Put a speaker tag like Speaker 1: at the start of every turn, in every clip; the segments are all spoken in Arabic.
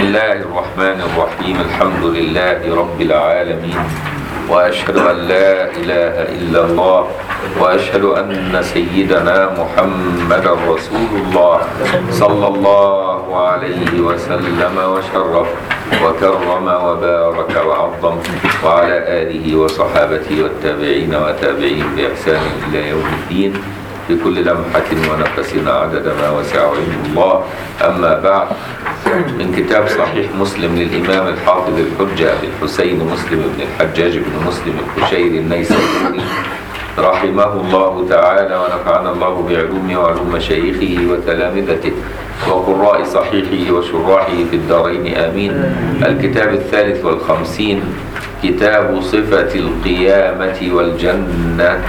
Speaker 1: الله الرحمن الرحيم. الحمد لله رب العالمين، وأشهد أن لا إله إلا الله، وأشهد أن سيدنا محمد رسول الله صلى الله عليه وسلم وشرف وكرم وبارك وعظم، وعلى آله وصحابته والتابعين وتابعين بإحسان إلى يوم الدين، بكل لمحة ونفس عدد ما وسع علم الله. أما بعد، من كتاب صحيح مسلم للإمام الحافظ الحجة أبي الحسين مسلم بن الحجاج بن مسلم القشيري النيسابوري رحمه الله تعالى، ونفعنا الله بعلومه وعلوم مشايخه وتلامذته وقراء صحيحه وشراحه في الدارين آمين. الكتاب 53، كتاب صفة القيامة والجنة.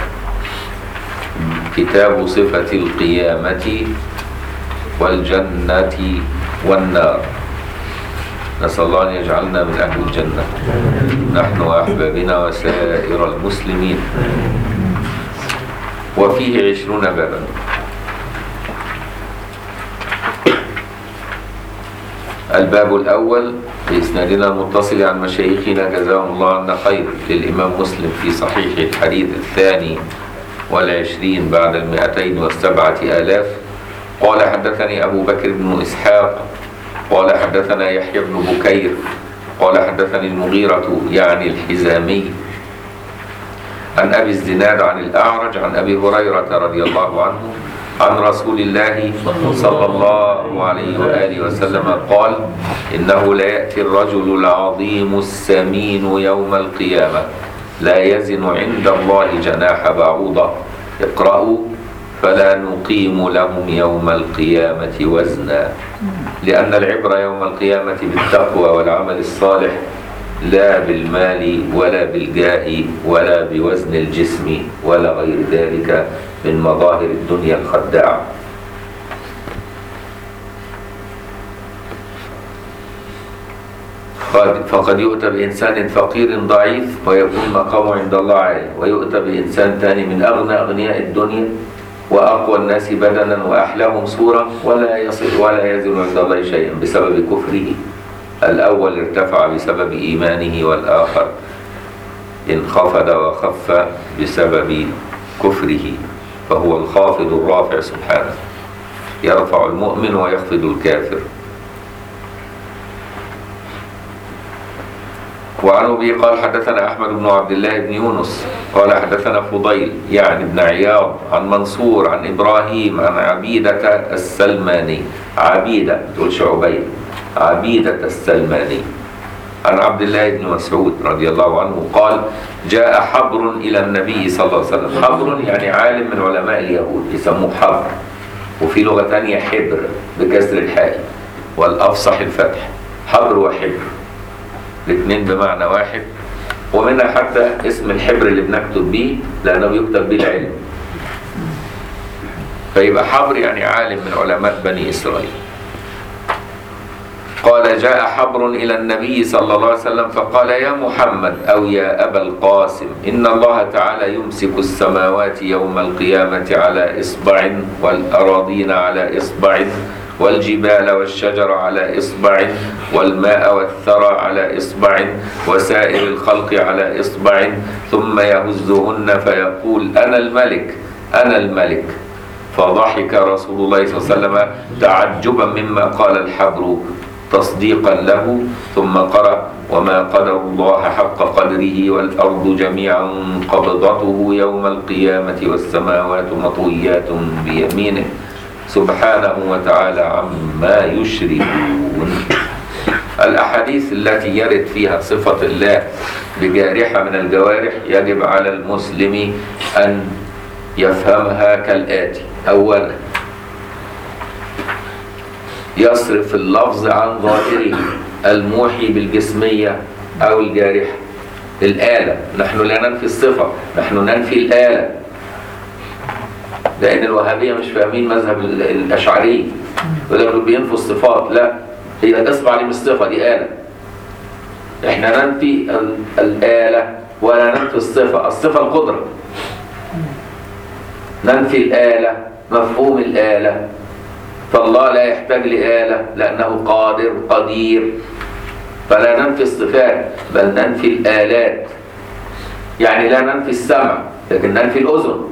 Speaker 1: كتاب صفة القيامة والجنة والنار. نسأل الله أن يجعلنا من أهل الجنة نحن وأحبابنا وسائر المسلمين. وفيه 20 بابا. الباب الأول بإسنادنا المتصل عن مشايخنا جزاهم الله عنا خير، للإمام مسلم في صحيح الحديث 22 بعد 207,000. قال حدثني أبو بكر بن إسحاق قال حدثنا يحيى بن بكير قال حدثني المغيرة يعني الحزامي عن أبي الزناد عن الأعرج عن أبي هريرة رضي الله عنه عن رسول الله صلى الله عليه وآله وسلم قال: إنه لا يأتي الرجل العظيم السمين يوم القيامة لا يزن عند الله جناح بعوضة. اقرأوا: فلا نقيم لهم يوم القيامة وزنا. لأن العبرة يوم القيامة بالتقوى والعمل الصالح، لا بالمال ولا بالجاه ولا بوزن الجسم ولا غير ذلك من مظاهر الدنيا الخداعة. فقد يؤتى بإنسان فقير ضعيف ويكون مقامه عند الله عالي، ويؤتى بإنسان ثاني من أغنى أغنياء الدنيا وأقوى الناس بدنا وأحلاهم صورة ولا يصل ولا يزن عند الله شيئا بسبب كفره. الأول ارتفع بسبب إيمانه، والآخر انخفض وخف بسبب كفره، فهو الخافض الرافع سبحانه، يرفع المؤمن ويخفض الكافر. وعن أبي قال حدثنا أحمد بن عبد الله بن يونس قال حدثنا فضيل يعني بن عياض عن منصور عن إبراهيم عن عبيدة السلماني. عبيدة تقولش عبيد، عبيدة السلماني عن عبد الله بن مسعود رضي الله عنه قال: جاء حبر إلى النبي صلى الله عليه وسلم. حبر يعني عالم من علماء اليهود يسموه حبر، وفي لغة تانية حبر بكسر الحاء والأفصح الفتح. حبر وحبر الاثنين بمعنى واحد، ومنها حتى اسم الحبر اللي بنكتب بيه لأنه يكتب به العلم، فيبقى حبر يعني عالم من علماء بني إسرائيل. قال: جاء حبر إلى النبي صلى الله عليه وسلم فقال: يا محمد أو يا أبا القاسم، إن الله تعالى يمسك السماوات يوم القيامة على إصبع، والأراضين على إصبع، والجبال والشجر على إصبع، والماء والثرى على إصبع، وسائر الخلق على إصبع، ثم يهزهن فيقول: أنا الملك أنا الملك. فضحك رسول الله صلى الله عليه وسلم تعجبا مما قال الحبر تصديقا له، ثم قرأ: وما قدر الله حق قدره والأرض جميعا قبضته يوم القيامة والسماوات مطويات بيمينه سبحانه وتعالى عما يشركون. الأحاديث التي يرد فيها صفة الله بجارحة من الجوارح يجب على المسلم أن يفهمها كالآتي: أولا، يصرف اللفظ عن ظاهره الموحي بالجسمية أو الجارحة. الآلة، نحن لا ننفي الصفة، نحن ننفي الآلة، لأن الوهابية مش فاهمين مذهب الأشعرية، يقولوا بينفوا الصفات. لا، هي الإصبع دي مش صفة، دي آلة. إحنا ننفي الآلة ولا ننفي الصفة. الصفة القدرة، ننفي الآلة، مفهوم الآلة. فالله لا يحتاج لآلة لأنه قادر قدير. فلا ننفي الصفات بل ننفي الآلات. يعني لا ننفي السمع لكن ننفي الأذن،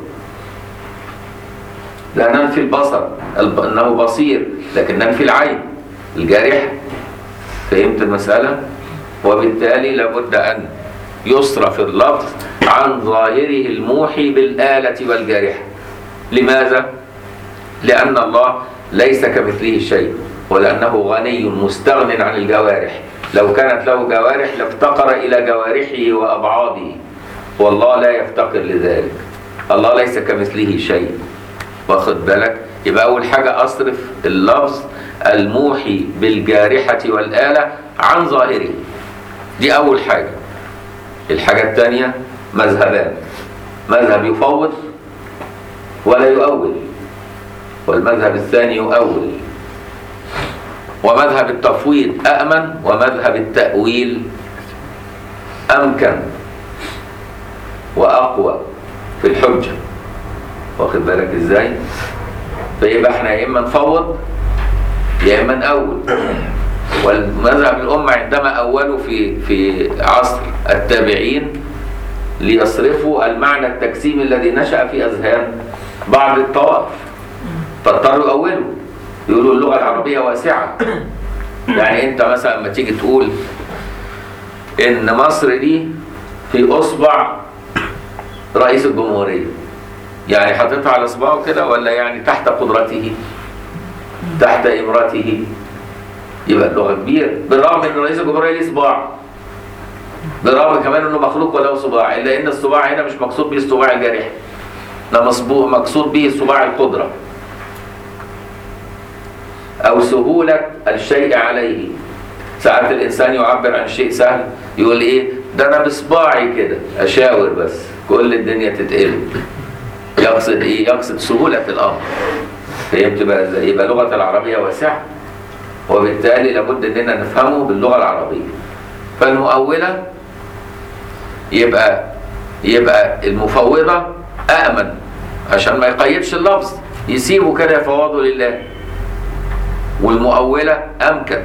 Speaker 1: لا ننفي البصر أنه بصير لكن ننفي العين الجارحة. فهمت المسألة؟ وبالتالي لابد أن يصرف اللفظ عن ظاهره الموحي بالآلة والجارحة. لماذا؟ لأن الله ليس كمثله شيء، ولأنه غني مستغن عن الجوارح. لو كانت له جوارح لافتقر إلى جوارحه وأبعاضه، والله لا يفتقر لذلك. الله ليس كمثله شيء. واخد بالك؟ يبقى أول حاجة أصرف اللفظ الموحي بالجارحة والآلة عن ظاهره. دي أول حاجة. الحاجة الثانية مذهبان: مذهب يفوض ولا يؤول، والمذهب الثاني يؤول. ومذهب التفويض أأمن، ومذهب التأويل أمكن وأقوى في الحجة. واخد بالك إزاي؟ فيبقى احنا يا إما نفوض يا إما نأول. والمذهب الأمة عندما أولوا في عصر التابعين ليصرفوا المعنى التجسيمي الذي نشأ في أذهان بعض الطوائف، فاضطروا يؤولوا، يقولوا اللغة العربية واسعة. يعني أنت مثلا لما تيجي تقول إن مصر دي في أصبع رئيس الجمهورية، يعني حاططها على إصبعه كده ولا يعني تحت قدرته تحت إمرته؟ يبقى اللغة كبيرة، بالرغم ان رئيس الجمهورية ليه صباع، بالرغم كمان انه مخلوق وله صباع، الا ان الصباع هنا مش مقصود به الصباع الجارح، ده مقصود به صباع القدرة او سهولة الشيء عليه. ساعات الانسان يعبر عن شيء سهل يقول ايه ده انا بصباعي كده اشاور بس كل الدنيا تتقلب. يقصد ايه؟ يقصد سهولة الامر. فهمت بقى ازاي؟ يبقى لغة العربية واسعة، وبالتالي لابد اننا نفهمه باللغة العربية. فالمؤولة يبقى المفوضة أأمن عشان ما يقيدش اللفظ، يسيبه كده يفوضه لله. والمؤولة أمكن.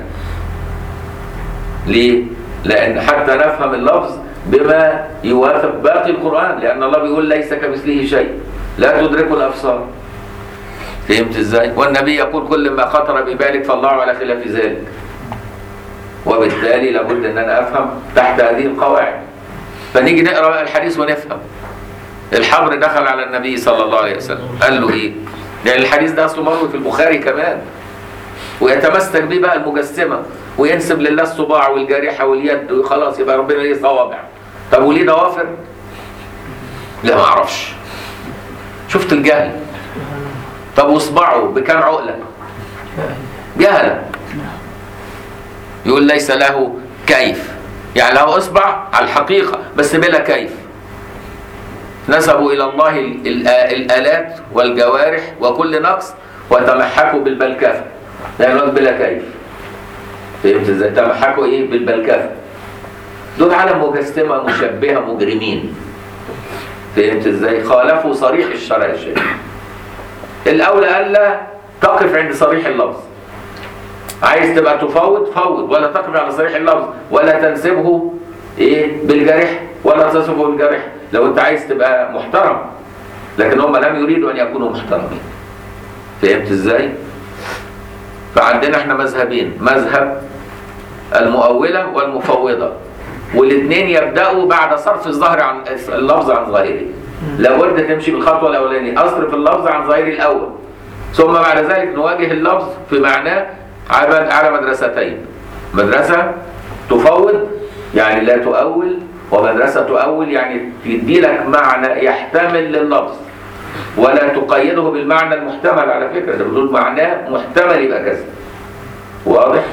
Speaker 1: ليه؟ لأن حتى نفهم اللفظ بما يوافق باقي القرآن، لأن الله بيقول ليس كمثله شيء لا تدركه الأبصار. فهمت ازاي؟ والنبي يقول كل ما خطر ببالك فالله على خلاف ذلك. وبالتالي لابد ان انا افهم تحت هذه القواعد. فنيجي نقرا بقى الحديث ونفهم. الحبر دخل على النبي صلى الله عليه وسلم قال له ايه؟ لان الحديث ده اصله مروي في البخاري كمان، ويتمسك به بقى المجسمه وينسب لله الصباع والجارحه واليد وخلاص يبقى ربنا ليه صوابع. طب وليه ضوافر؟ لا ما اعرفش. شفت الجهل. طب واصبعه بكام عقلة؟ جهلة. يقول ليس له كيف، يعني له اصبع على الحقيقة بس بلا كيف. نسبوا إلى الله الآلات والجوارح وكل نقص وتمحكوا بالبلكفة، لأنه بلا كيف. فهمت ازاي؟ تمحكوا ايه؟ بالبلكفة. دول عالم مجسمة مشبهة مجرمين. فهمت ازاي؟ خالفوا صريح الشرع الشريف. الأولى ألا تقف عند صريح اللفظ. عايز تبقى تفوض فوض، ولا تقف على صريح اللفظ، ولا تنسبه ايه بالجرح، ولا تصفه بالجرح لو انت عايز تبقى محترم. لكن هم لم يريدوا ان يكونوا محترمين. فهمت ازاي؟ فعندنا احنا مذهبين: مذهب المؤولة والمفوضة، والاثنين يبدأوا بعد صرف الظاهر عن اللفظ عن ظاهره. لابد تمشي بالخطوة الأولانية، أصرف اللفظ عن ظاهره الأول، ثم بعد ذلك نواجه اللفظ في معناه على مدرستين: مدرسة تفوض يعني لا تؤول، ومدرسة تؤول يعني تدي لك معنى يحتمل لللفظ ولا تقيده بالمعنى المحتمل. على فكرة ده بتقول معناه محتمل يبقى كذا. واضح؟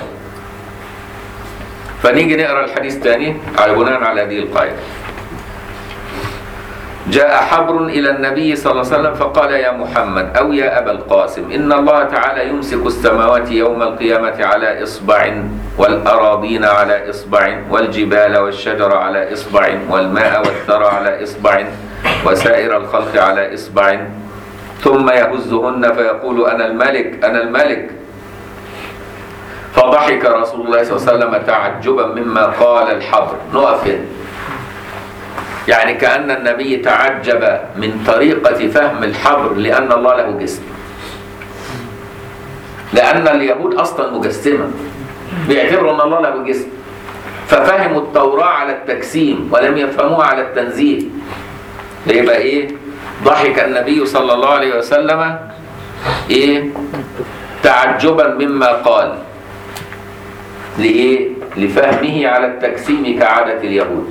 Speaker 1: فنيجي نقرأ الحديث تاني على بناء على هذه القاعدة. جاء حبر إلى النبي صلى الله عليه وسلم فقال: يا محمد أو يا أبا القاسم، إن الله تعالى يمسك السماوات يوم القيامة على إصبع، والأراضين على إصبع، والجبال والشجر على إصبع، والماء والثرى على إصبع، وسائر الخلق على إصبع، ثم يهزهن فيقول أنا الملك أنا الملك. فضحك رسول الله صلى الله عليه وسلم تعجبا مما قال الحبر. نقف هنا. يعني كأن النبي تعجب من طريقة فهم الحبر لأن الله له جسم، لأن اليهود أصلا مجسمة، بيعتبروا أن الله له جسم، ففهموا التوراة على التجسيم ولم يفهموها على التنزيه. يبقى إيه؟ ضحك النبي صلى الله عليه وسلم إيه؟ تعجبا مما قال. لإيه؟ لفهمه على التجسيم كعادة اليهود.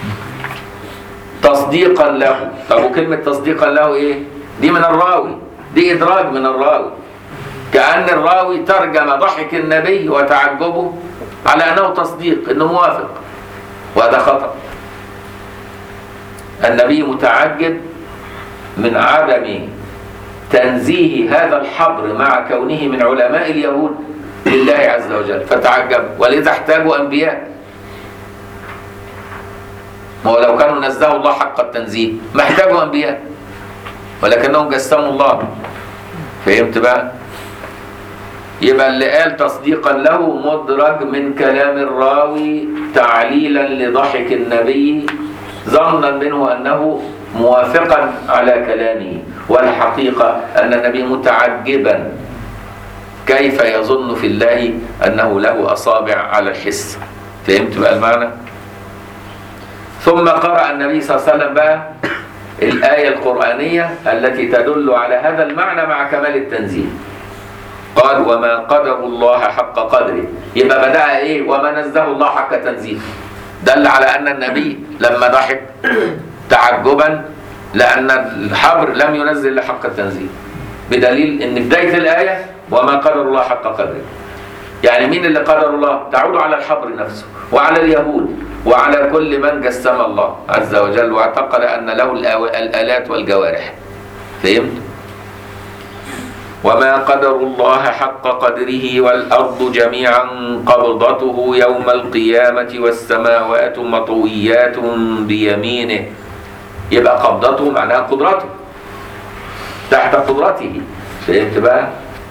Speaker 1: تصديقا له. طب وكلمة تصديقا له إيه؟ دي من الراوي، دي إدراج من الراوي، كأن الراوي ترجم ضحك النبي وتعجبه على أنه تصديق، أنه موافق، وهذا خطأ. النبي متعجب من عدم تنزيه هذا الحبر مع كونه من علماء اليهود لله عز وجل، فتعجب. ولذا احتاجوا أنبياء. ولو كانوا نزهوا الله حق التنزيه ما احتاجوا أنبياء، ولكنهم جسموا الله. فهمت بقى؟ يبقى اللي قال تصديقا له مدرج من كلام الراوي تعليلا لضحك النبي ظنا منه أنه موافقا على كلامه، والحقيقة أن النبي متعجبا كيف يظن في الله أنه له أصابع على الحس. فهمت بقى المعنى؟ ثم قرأ النبي صلى الله عليه وسلم بقى الآية القرآنية التي تدل على هذا المعنى مع كمال التنزيل. قال وما قدر الله حق قدره. يبقى بدأ إيه؟ وما نزه الله حق تنزيه. دل على أن النبي لما ضحك تعجبا لأن الحبر لم ينزل لحق التنزيه، بدليل أن بداية الآية وما قدر الله حق قدره. يعني مين اللي قدر الله؟ تعود على الحبر نفسه وعلى اليهود وعلى كل من جسم الله عز وجل واعتقد أن له الآلات والجوارح. فهمت؟ وما قدر الله حق قدره والأرض جميعا قبضته يوم القيامة والسماوات مطويات بيمينه. يبقى قبضته معناها قدرته، تحت قدرته. فهمت بقى؟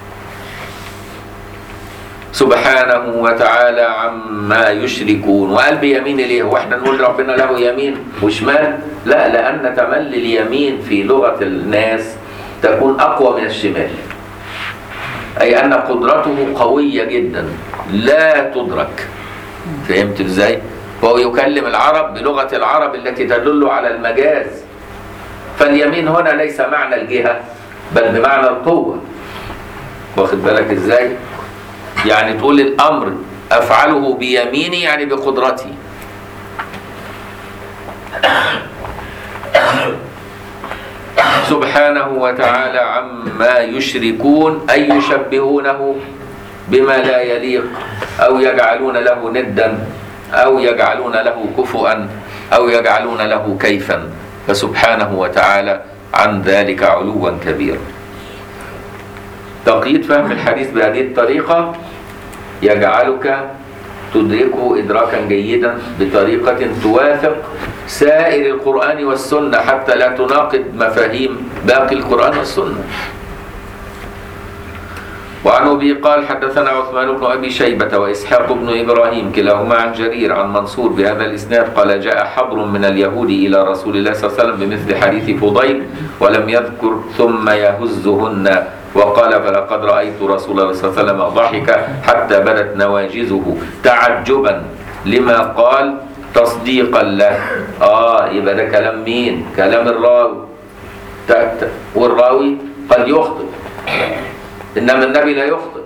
Speaker 1: سبحانه وتعالى عما يشركون. وقال بيمين ليه؟ واحنا نقول ربنا له يمين وشمال؟ لا، لأن تملي اليمين في لغة الناس تكون أقوى من الشمال، أي أن قدرته قوية جدا لا تدرك. فهمت إزاي؟ وهو يكلم العرب بلغة العرب التي تدل على المجاز. فاليمين هنا ليس معنى الجهة بل بمعنى القوة. واخد بالك إزاي؟ يعني تقول الأمر أفعله بيميني يعني بقدرتي. سبحانه وتعالى عما يشركون، أي يشبهونه بما لا يليق أو يجعلون له ندا أو يجعلون له كفؤا أو يجعلون له كيفا. فسبحانه وتعالى عن ذلك علوا كبيرا. تقييد فهم الحديث بهذه الطريقة يجعلك تدركه إدراكا جيدا بطريقة توافق سائر القرآن والسنة حتى لا تناقض مفاهيم باقي القرآن والسنة. وعن أبي قال حدثنا عثمان بن أبي شيبة وإسحاق بن إبراهيم كلاهما عن جرير عن منصور بهذا الإسناد قال جاء حبر من اليهود إلى رسول الله صلى الله عليه وسلم بمثل حديث فضيل ولم يذكر ثم يهزهن. وقال فلقد رأيت رسول الله صلى الله عليه وسلم ضحك حتى بدت نواجذه تعجبا لما قال تصديقا له. يبقى ده كلام مين؟ كلام الراوي. والراوي قد يخطئ إنما النبي لا يخطئ.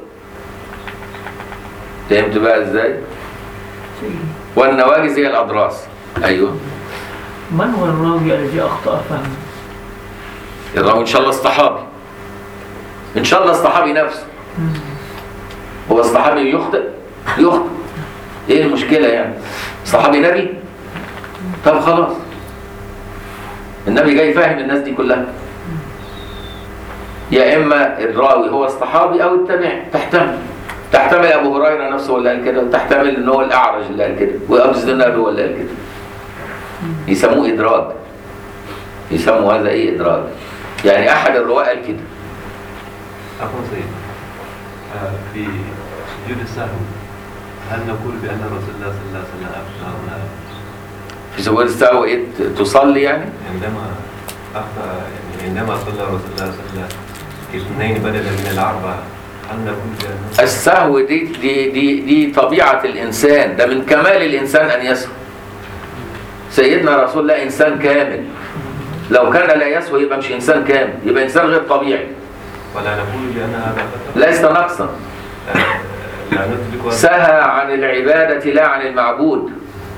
Speaker 1: فهمت بقى إزاي؟ والنواجذ هي الأضراس. أيوه.
Speaker 2: من هو الراوي الذي أخطأ فهمه؟
Speaker 1: الراوي إن شاء الله الصحابي، إن شاء الله الصحابي نفسه. هو الصحابي يخطئ؟ يخطئ. إيه المشكلة يعني؟ الصحابي نبي؟ طب خلاص، النبي جاي فاهم الناس دي كلها. يا إما الراوي هو الصحابي أو التابعي. تحتمل أبو هريرة نفسه اللي قال كده، وتحتمل إن هو الأعرج اللي قال كده، وأبو الزناد هو اللي قال كده. يسموه إدراج. يسموا هذا إيه؟ إدراج. يعني أحد الرواة قال كده.
Speaker 3: عفوا سيد، في سجود السهو هل نقول بأن رسول الله صلى الله عليه وسلم أخطأ هنا؟
Speaker 1: في سجود السهو إيه؟ تصلي يعني؟
Speaker 3: عندما أخطأ، يعني عندما صلى رسول الله صلى الله عليه وسلم اثنين بدلا من الأربعة، هل نقول بأن
Speaker 1: السهو دي طبيعة الإنسان، ده من كمال الإنسان أن يسهو. سيدنا رسول الله إنسان كامل، لو كان لا يسهو يبقى مش إنسان كامل، يبقى إنسان غير طبيعي.
Speaker 3: ولا نقول بأن هذا خطأ؟
Speaker 1: ليس نقصا.
Speaker 3: لا نطلق
Speaker 1: سهى عن العبادة لا عن المعبود،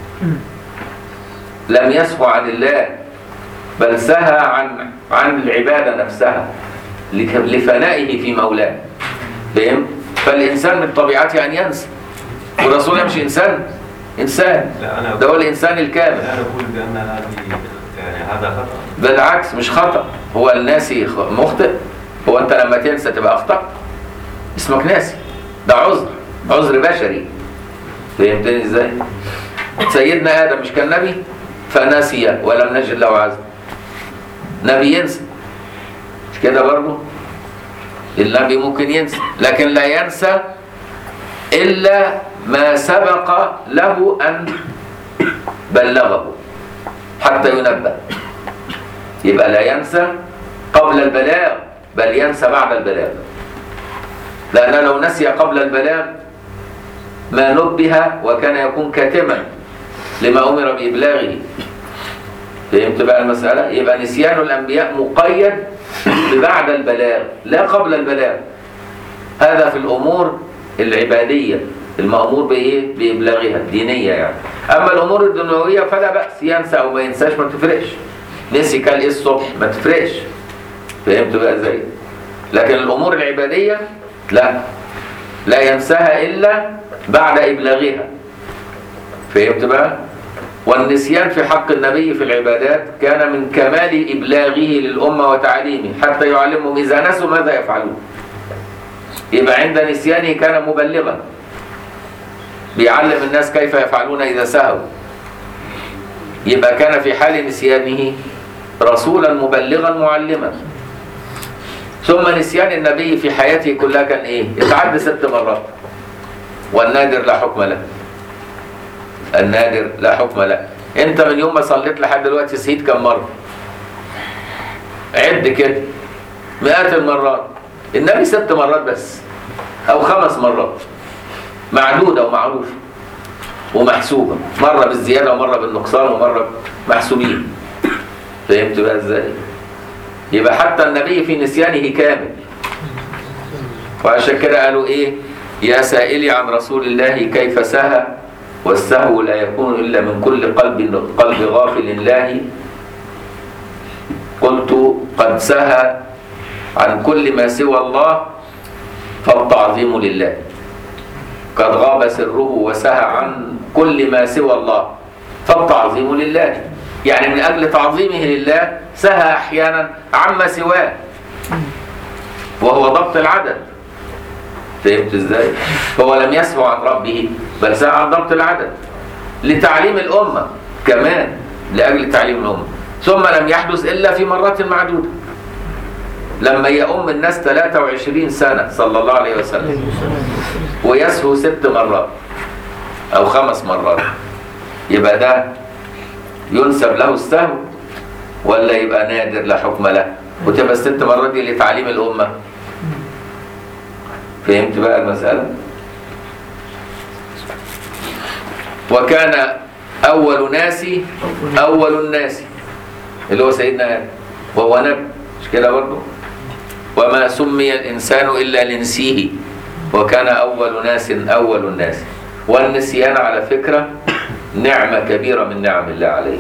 Speaker 1: لم يسهو عن الله، بل سهى عن العبادة نفسها لفنائه في مولاه. فهم؟ فالإنسان من طبيعته أن ينسى، والرسول مش إنسان، إنسان، ده هو الإنسان الكامل.
Speaker 3: لا نقول بأن يعني هذا خطأ،
Speaker 1: بالعكس مش خطأ، هو الناسي مخطئ. هو أنت لما تنسى تبقى أخطأ؟ اسمك ناسي، ده عذر بشري. فهمتني إزاي؟ سيدنا آدم مش كان نبي فنسي ولم نجد له عذر. نبي ينسى مش كده برضه؟ النبي ممكن ينسى، لكن لا ينسى إلا ما سبق له أن بلغه حتى ينبه. يبقى لا ينسى قبل البلاغ، بل ينسى بعد البلاغ، لأنه لو نسي قبل البلاغ ما نبه وكان يكون كاتما لما أمر بإبلاغه. فهمت بقى المسألة؟ يبقى نسيان الأنبياء مقيد ببعد البلاغ لا قبل البلاغ. هذا في الأمور العبادية المأمور بإيه؟ بإبلاغها الدينية يعني. أما الأمور الدنيوية فلا بأس، ينسى أو ما ينساش ما تفرقش. نسي كان إيه الصبح ما تفرقش. فهمت بقى إزاي؟ لكن الأمور العبادية لا ينساها إلا بعد إبلاغها. فهمت بقى؟ والنسيان في حق النبي في العبادات كان من كمال إبلاغه للأمة وتعليمه حتى يعلمهم إذا نسوا ماذا يفعلون. يبقى عند نسيانه كان مبلغا بيعلم الناس كيف يفعلون إذا سهوا. يبقى كان في حال نسيانه رسولا مبلغا معلما. ثم نسيان النبي في حياته كلها كان إيه؟ يتعدى 6 مرات، والنادر لا حكم له. النادر لا حكم له. انت من يوم ما صليت لحد دلوقتي سهيت كم مرة؟ عد كده، مئات المرات. النبي 6 مرات بس او 5 مرات، معدودة ومعروفة ومحسوبة، مرة بالزيادة ومرة بالنقصان ومرة محسوبين. فهمت بقى ازاي؟ يبقى حتى النبي في نسيانه كامل. وعشان كده قالوا ايه؟ يا سائلي عن رسول الله كيف سهى، والسهو لا يكون إلا من كل قلب غافل الله. قلت قد سهى عن كل ما سوى الله فالتعظيم لله. قد غاب سره وسهى عن كل ما سوى الله فالتعظيم لله. يعني من أجل تعظيمه لله سهى أحيانا عما سواه، وهو ضبط العدد. فهمت ازاي؟ هو لم يسهو عن ربه بل سهى عن ضبط العدد لتعليم الأمة كمان، لأجل تعليم الأمة. ثم لم يحدث إلا في مرات معدودة، لما يؤم الناس 23 سنة صلى الله عليه وسلم ويسهو 6 مرات أو 5 مرات. يبقى ده ينسب له السهو ولا يبقى نادر لا حكم له؟ وتبقى 6 مرات دي لتعليم الأمة. فهمت بقى المسألة؟ وكان أول الناس اللي هو سيدنا آدم وهو نبي، مش كده برضه؟ وما سمي الإنسان إلا لنسيه، وكان أول الناس. والنسيان على فكرة نعمة كبيرة من نعم الله عليه.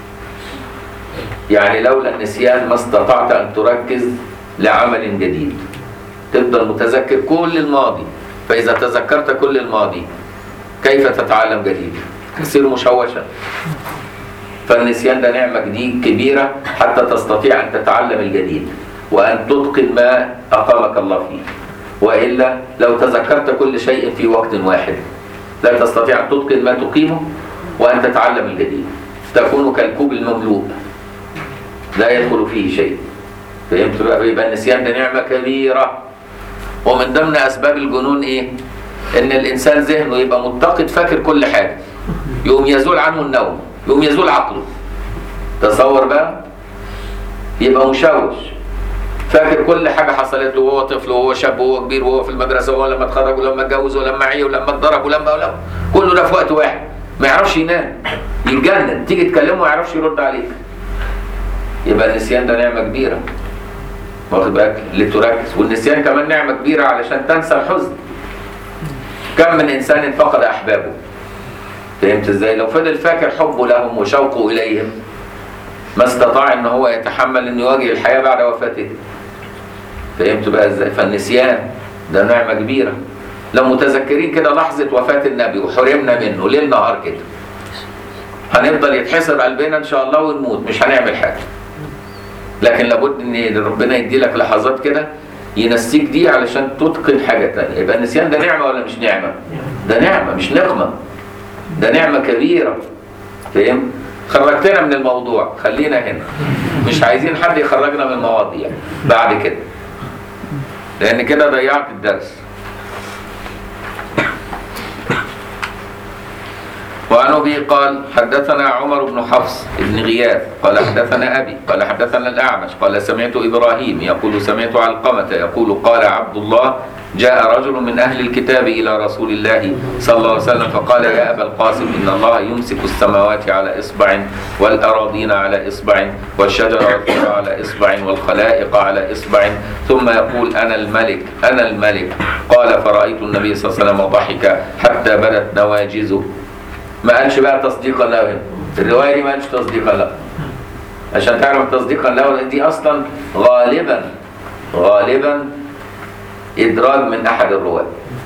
Speaker 1: يعني لولا النسيان ما استطعت أن تركز لعمل جديد، تفضل متذكر كل الماضي. فإذا تذكرت كل الماضي كيف تتعلم جديد؟ تصير مشوشا. فالنسيان ده نعمة جديد كبيرة حتى تستطيع أن تتعلم الجديد وأن تتقن ما أقامك الله فيه. وإلا لو تذكرت كل شيء في وقت واحد لا تستطيع أن تتقن ما تقيمه وأن تتعلم الجديد. تكون كالكوب المملوء لا يدخل فيه شيء. فهمت بقى؟ يبقى النسيان ده نعمة كبيرة. ومن ضمن أسباب الجنون إيه؟ إن الإنسان ذهنه يبقى متقد فاكر كل حاجة، يقوم يزول عنه النوم، يقوم يزول عقله. تصور بقى، يبقى مشوش فاكر كل حاجة حصلت له وهو طفل وهو شاب وهو كبير وهو في المدرسة وهو لما اتخرج ولما اتجوز ولما عي ولما اتضرب ولما كله ده في وقت واحد. ما يعرفش ينام، يتجنن، تيجي تكلمه ما يعرفش يرد عليك. يبقى النسيان ده نعمة كبيرة، واخد بالك؟ لتركز. والنسيان كمان نعمة كبيرة علشان تنسى الحزن. كم من إنسان فقد أحبابه، فهمت ازاي؟ لو فضل فاكر حبه لهم وشوقه إليهم ما استطاع ان هو يتحمل انه يواجه الحياة بعد وفاته. فهمت بقى ازاي؟ فالنسيان ده نعمة كبيرة. لو متذكرين كده لحظة وفاة النبي وحرمنا منه ليل نهار كده، هنفضل يتحسر قلبنا ان شاء الله ونموت، مش هنعمل حاجة. لكن لابد ان ربنا يدي لك لحظات كده ينسيك دي علشان تتقن حاجة تانية. يبقى النسيان ده نعمة ولا مش نعمة؟ ده نعمة مش نقمة، ده نعمة كبيرة. فهم؟ خرجتنا من الموضوع، خلينا هنا، مش عايزين حد يخرجنا من المواضيع بعد كده، لأن كده ضيعت الدرس. وعن أبي قال حدثنا عمر بن حفص بن غياث قال حدثنا أبي قال حدثنا الأعمش قال سمعت إبراهيم يقول سمعت علقمة يقول قال عبد الله جاء رجل من أهل الكتاب إلى رسول الله صلى الله عليه وسلم فقال يا أبا القاسم إن الله يمسك السماوات على إصبع والأراضين على إصبع والشجر والثرى على إصبع والخلائق على إصبع ثم يقول أنا الملك أنا الملك. قال فرأيت النبي صلى الله عليه وسلم ضحك حتى بدت نواجزه. ما قالش بقى تصديقا له، الرواية دي ما قالش تصديقا له، عشان تعرف تصديقا له دي أصلا غالبا إدراج من أحد الرواة.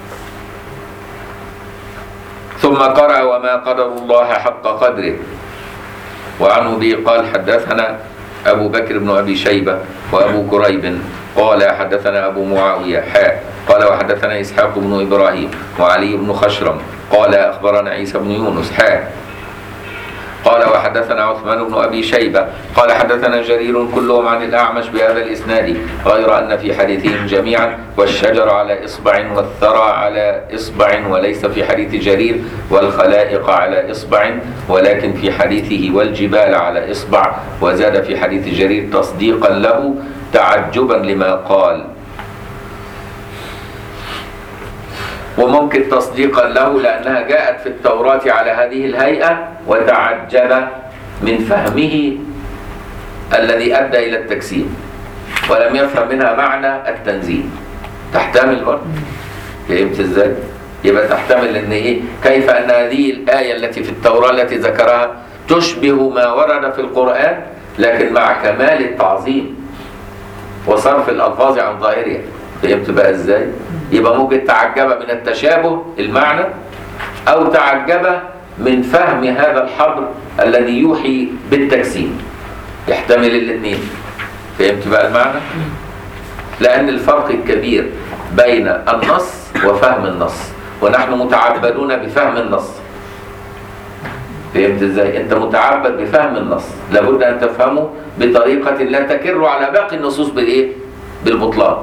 Speaker 1: ثم قرأ وما قدر الله حق قدره. وعنه به قال حدثنا أبو بكر بن أبي شيبة وأبو كريب قال حدثنا أبو معاوية قال وحدثنا إسحاق بن إبراهيم وعلي بن خشرم قال أخبرنا عيسى بن يونس قال وحدثنا عثمان بن أبي شيبة قال حدثنا جرير كلهم عن الأعمش بهذا الإسناد غير أن في حديثهم جميعا والشجر على إصبع والثرى على إصبع وليس في حديث جرير والخلائق على إصبع ولكن في حديثه والجبال على إصبع وزاد في حديث جرير تصديقا له تعجبا لما قال. وممكن تصديقا له لأنها جاءت في التوراة على هذه الهيئة وتعجب من فهمه الذي أدى إلى التجسيم ولم يفهم منها معنى التنزيل. تحتمل برضه، فهمت ازاي؟ يبقى تحتمل ان ايه؟ كيف ان هذه الآية التي في التوراة التي ذكرها تشبه ما ورد في القرآن لكن مع كمال التعظيم وصرف الألفاظ عن ظاهرها. فهمت بقى ازاي؟ يبقى ممكن تعجب من التشابه المعنى او تعجب من فهم هذا الحبر الذي يوحي بالتجسيم، يحتمل الاثنين. فهمت بقى المعنى؟ لان الفرق الكبير بين النص وفهم النص، ونحن متعبدون بفهم النص. فهمت ازاي؟ انت متعبد بفهم النص، لابد ان تفهمه بطريقة لا تكر على باقي النصوص بالايه؟ بالبطلان.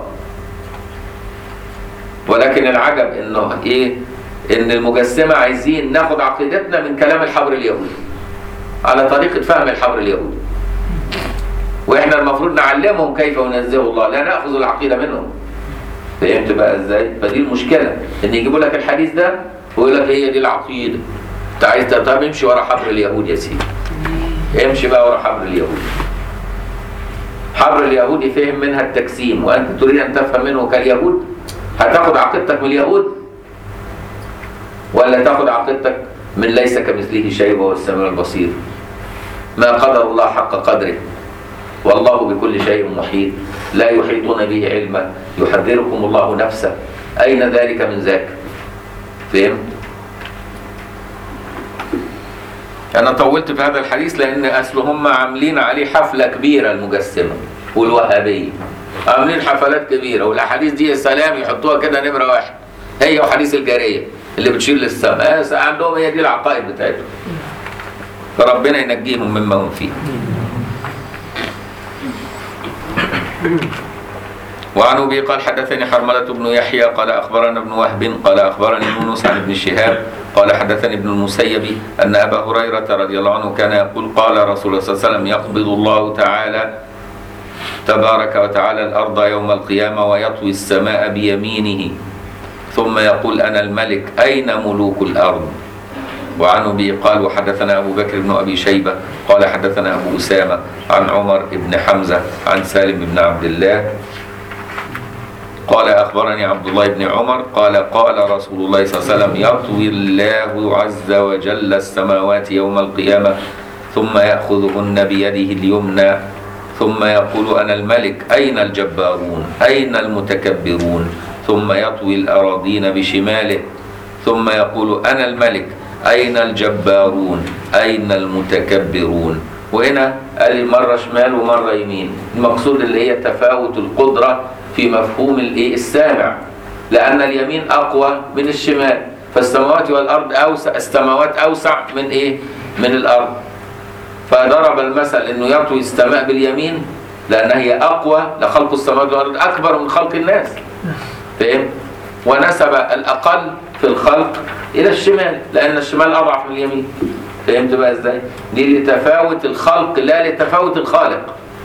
Speaker 1: ولكن العجب انه ايه؟ ان المجسمة عايزين ناخد عقيدتنا من كلام الحبر اليهودي على طريقة فهم الحبر اليهودي، واحنا المفروض نعلمهم كيف ينزه الله، لا ناخذ العقيدة منهم. فهمت بقى ازاي؟ فدي المشكلة، ان يجيبوا لك الحديث ده ويقول لك هي دي العقيدة. انت عايز طب امشي ورا حبر اليهود يا سيدي، امشي بقى ورا حبر اليهود. حبر اليهودي فهم منها التجسيم وانت تريد ان تفهم منه كاليهود. هتاخد عقيدتك من اليهود ولا تاخد عقيدتك من ليس كمثله شيء وهو السميع البصير؟ ما قدر الله حق قدره والله بكل شيء محيط لا يحيطون به علما يحذركم الله نفسه أين ذلك من ذاك؟ فهمت؟ أنا طولت في هذا الحديث لأن أصل هم عاملين عليه حفلة كبيرة المجسمة والوهابية، عاملين حفلات كبيرة والأحاديث دي السلام يحطوها كده نمرة واحد، هي وحديث الجارية اللي بتشير للسماء، عندهم هي دي العقائد بتاعتهم. فربنا ينجيهم مما هم فيه. وعن أبي قال حدثني حرملة بن يحيى قال أخبرنا ابن وهب قال أخبرني يونس عن ابن شهاب قال حدثني ابن المسيب أن أبا هريرة رضي الله عنه كان يقول قال رسول الله صلى الله عليه وسلم يقبض الله تعالى تبارك وتعالى الأرض يوم القيامة ويطوي السماء بيمينه ثم يقول أنا الملك أين ملوك الأرض. وعن أبي قال وحدثنا أبو بكر بن أبي شيبة قال حدثنا أبو أسامة عن عمر بن حمزة عن سالم بن عبد الله قال أخبرني عبد الله بن عمر قال قال رسول الله صلى الله عليه وسلم يطوي الله عز وجل السماوات يوم القيامة ثم يأخذهن بيده اليمنى ثم يقول أنا الملك أين الجبارون أين المتكبرون ثم يطوي الأراضين بشماله ثم يقول أنا الملك أين الجبارون أين المتكبرون. وهنا قال مرة شمال ومرة يمين، المقصود اللي هي تفاوت القدرة في مفهوم السامع، لأن اليمين أقوى من الشمال، فالسماوات والأرض أوسع، السماوات أوسع من من الأرض، فضرب المثل إنه يطوي السماء باليمين لأن هي أقوى، لخلق السماوات والأرض أكبر من خلق الناس، فهم؟ ونسب الأقل في الخلق إلى الشمال لأن الشمال أضعف من اليمين. فهمت بقى إزاي؟ دي لتفاوت الخلق لا لتفاوت الخالق،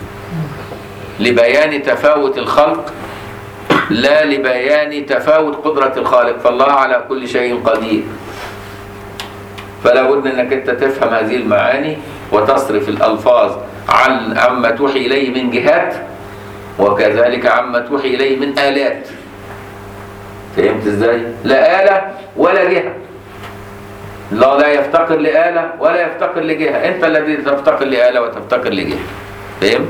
Speaker 1: لبيان تفاوت الخلق لا لبيان تفاوت قدرة الخالق، فالله على كل شيء قدير. فلا بد أنك أنت تفهم هذه المعاني وتصرف الألفاظ عما توحي إليه من جهات، وكذلك عما توحي إليه من آلات. فهمت إزاي؟ لا آلة ولا جهة، الله لا يفتقر لآلة ولا يفتقر لجهة، أنت الذي تفتقر لآلة وتفتقر لجهة. فهمت؟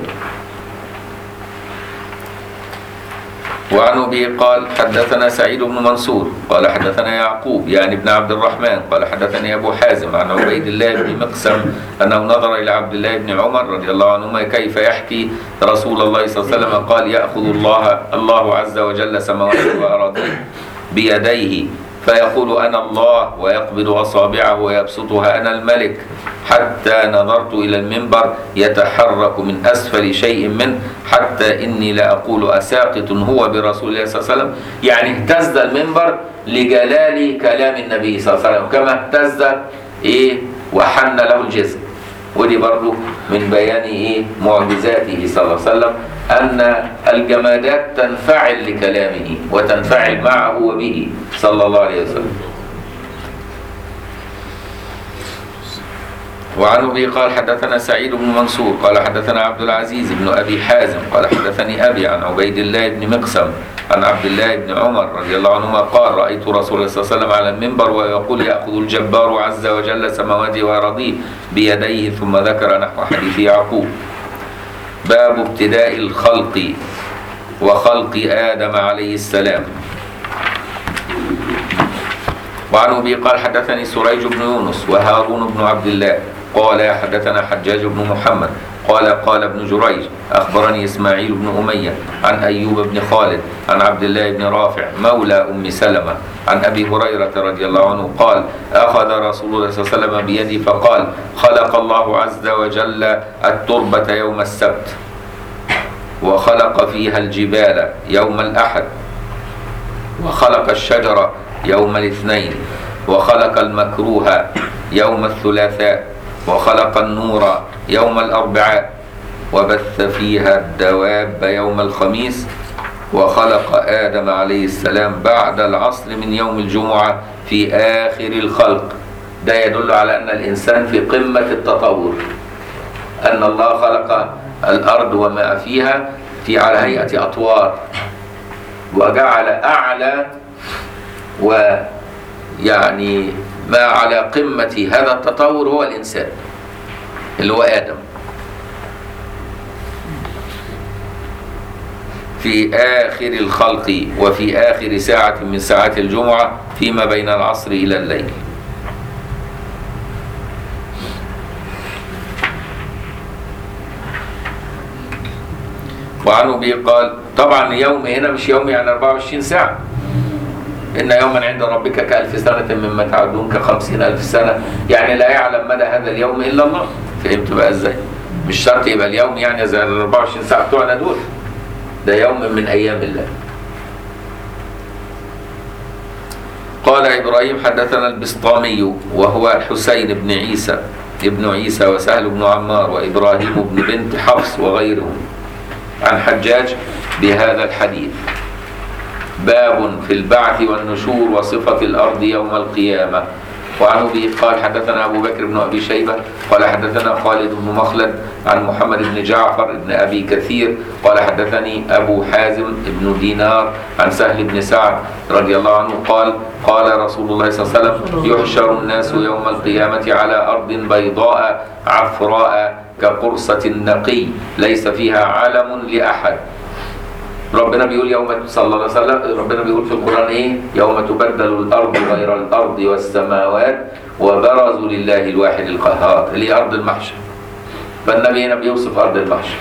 Speaker 1: وعن أبي قال حدثنا سعيد بن منصور قال حدثنا يعقوب يعني ابن عبد الرحمن قال حدثني أبو حازم عن عبيد الله بن مقسم أنه نظر إلى عبد الله بن عمر رضي الله عنهما كيف يحكي رسول الله صلى الله عليه وسلم قال يأخذ الله عز وجل سماواته وأراضيه بيديه فيقول أنا الله ويقبض أصابعه ويبسطها أنا الملك، حتى نظرت إلى المنبر يتحرك من أسفل شيء منه حتى إني لأقول أساقط هو برسول الله صلى الله عليه وسلم. يعني اهتز المنبر لجلال كلام النبي صلى الله عليه وسلم كما اهتز وحن له الجسم. ودي برضو من بيان معجزاته صلى الله عليه وسلم أن الجمادات تنفعل لكلامه وتنفعل معه وبه صلى الله عليه وسلم. وعن أبي قال حدثنا سعيد بن منصور قال حدثنا عبد العزيز بن أبي حازم قال حدثني أبي عن عبيد الله بن مقسم عن عبد الله بن عمر رضي الله عنهما قال رأيت رسول الله صلى الله عليه وسلم على المنبر ويقول يأخذ الجبار عز وجل سماواته وأراضيه بيديه، ثم ذكر نحو حديث يعقوب. باب ابتداء الخلق وخلق آدم عليه السلام. وعن أبي قال حدثني سريج بن يونس وهارون بن عبد الله قال حدثنا حجاج بن محمد قال ابن جريج أخبرني إسماعيل بن أمية عن أيوب بن خالد عن عبد الله بن رافع مولى أم سلمة عن أبي هريرة رضي الله عنه قال أخذ رسول الله صلى الله عليه وسلم بيدي فقال خلق الله عز وجل التربة يوم السبت وخلق فيها الجبال يوم الأحد وخلق الشجر يوم الاثنين وخلق المكروه يوم الثلاثاء وخلق النور يوم الأربعاء وبث فيها الدواب يوم الخميس وخلق آدم عليه السلام بعد العصر من يوم الجمعة في آخر الخلق. ده يدل على أن الإنسان في قمة التطور، أن الله خلق الأرض وما فيها على هيئة أطوار، وجعل أعلى ويعني ما على قمة هذا التطور هو الإنسان اللي هو آدم في آخر الخلق وفي آخر ساعة من ساعات الجمعة فيما بين العصر إلى الليل. وعن أبي قال طبعا يوم هنا مش يوم يعني 24 ساعة، إن يوما عند ربك كألف سنة مما تعدون ك50,000 سنة، يعني لا يعلم مدى هذا اليوم إلا الله. فهمت بقى إزاي؟ مش شرط يبقى اليوم يعني زي 24 ساعة بتوعنا دول، ده يوم من أيام الله. قال إبراهيم حدثنا البسطامي وهو الحسين بن عيسى ابن عيسى وسهل بن عمار وإبراهيم بن بنت حفص وغيرهم عن حجاج بهذا الحديث. باب في البعث والنشور وصفة الأرض يوم القيامة. وعن أبي قال حدثنا أبو بكر بن أبي شيبة قال حدثنا خالد بن مخلد عن محمد بن جعفر بن أبي كثير قال حدثني أبو حازم بن دينار عن سهل بن سعد رضي الله عنه قال قال رسول الله صلى الله عليه وسلم يحشر الناس يوم القيامة على أرض بيضاء عفراء كقرصة النقي ليس فيها علم لأحد. ربنا بيقول يوم صلى الله عليه وسلم، ربنا بيقول في القرآن ايه؟ يوم تبدل الأرض غير الأرض والسماوات وبرزوا لله الواحد القهار، اللي هي أرض المحشر. فالنبي هنا بيوصف أرض المحشر.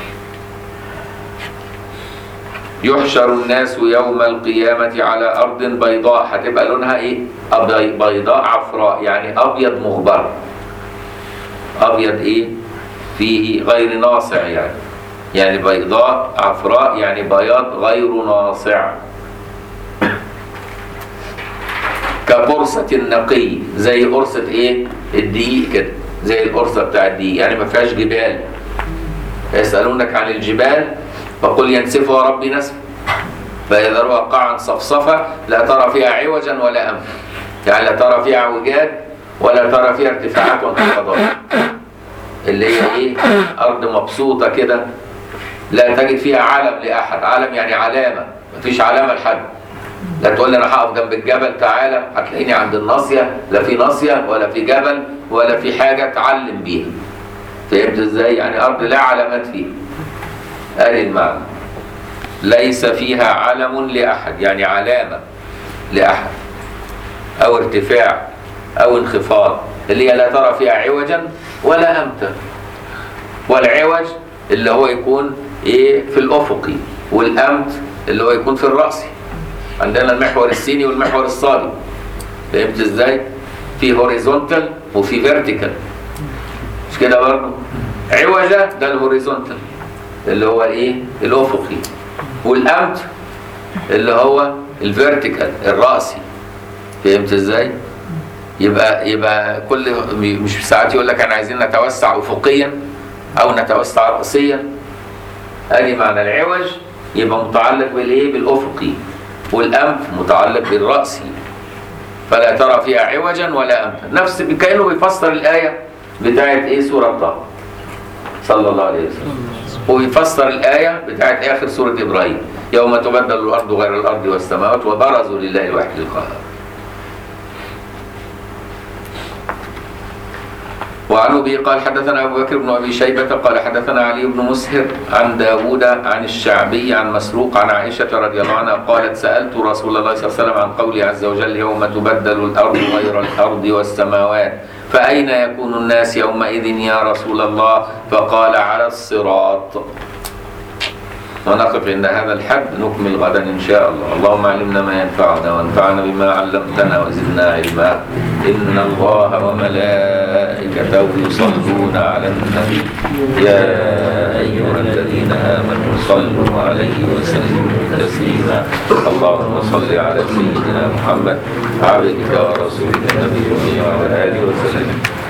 Speaker 1: يحشر الناس يوم القيامة على أرض بيضاء، هتبقى لونها ايه؟ بيضاء عفراء، يعني أبيض مغبر. أبيض ايه؟ فيه غير ناصع يعني بيضاء عفراء يعني بياض غير ناصع. كقرصة النقي، زي قرصة ايه؟ الدقيق كده، زي القرصة بتاع الدقيق، يعني ما فيهاش جبال. يسألونك عن الجبال فقل ينسفها ربي نسفا فيذرها قاعا صفصفا لا ترى فيها عوجا ولا أمتا، يعني لا ترى فيها اعوجاج ولا ترى فيها ارتفاعات وانخفاضات، اللي هي ايه؟ أرض مبسوطة كده لا تجد فيها علم لأحد. علم يعني علامة، مفيش علامة لحد. لا تقول لي أنا هقف جنب الجبل تعالى هتلاقيني عند الناصية، لا في ناصية ولا في جبل ولا في حاجة تعلم بيها. فهمت ازاي؟ يعني أرض لا علامات فيها. قال المعنى ليس فيها علم لأحد، يعني علامة لأحد أو ارتفاع أو انخفاض، اللي هي لا ترى فيها عوجا ولا أمتا. والعوج اللي هو يكون ايه؟ في الافقي، والامت اللي هو يكون في الرأسي. عندنا المحور السيني والمحور الصادي. فهمت ازاي؟ في هوريزونتال وفي فيرتيكال، مش كده برضه؟ عوجة ده الهوريزونتال اللي هو ايه؟ الافقي، والامت اللي هو الفيرتيكال الرأسي. فهمت ازاي؟ يبقى كل مش ساعات يقول لك انا عايزين نتوسع افقيا او نتوسع رأسيا. ادي معنى العوج، يبقى متعلق بالايه؟ بالافقي، والانف متعلق بالرأسي. فلا ترى فيها عوجا ولا امتا. نفس كانه بيفسر الايه بتاعت ايه؟ سوره طه صلى الله عليه وسلم، ويفسر الايه بتاعت اخر سوره ابراهيم يوم تبدل الارض غير الارض والسماوات وبرزوا لله الواحد القهار. وعن أبي قال حدثنا أبو بكر بن أبي شيبة قال حدثنا علي بن مسهر عن داود عن الشعبي عن مسروق عن عائشة رضي الله عنها قالت سألت رسول الله صلى الله عليه وسلم عن قوله عز وجل يوم تبدل الأرض غير الأرض والسماوات فأين يكون الناس يومئذ يا رسول الله؟ فقال على الصراط. ونقف عند هذا الحد، نكمل غدا إن شاء الله. اللهم علمنا ما ينفعنا وانفعنا بما علمتنا وزدنا علما. إن الله وملائكته يصلون على النبي يا أيها الذين آمنوا صلوا عليه وسلموا تسليما. اللهم صل على سيدنا محمد عبدك ورسولك النبي وعلى آله وسلم.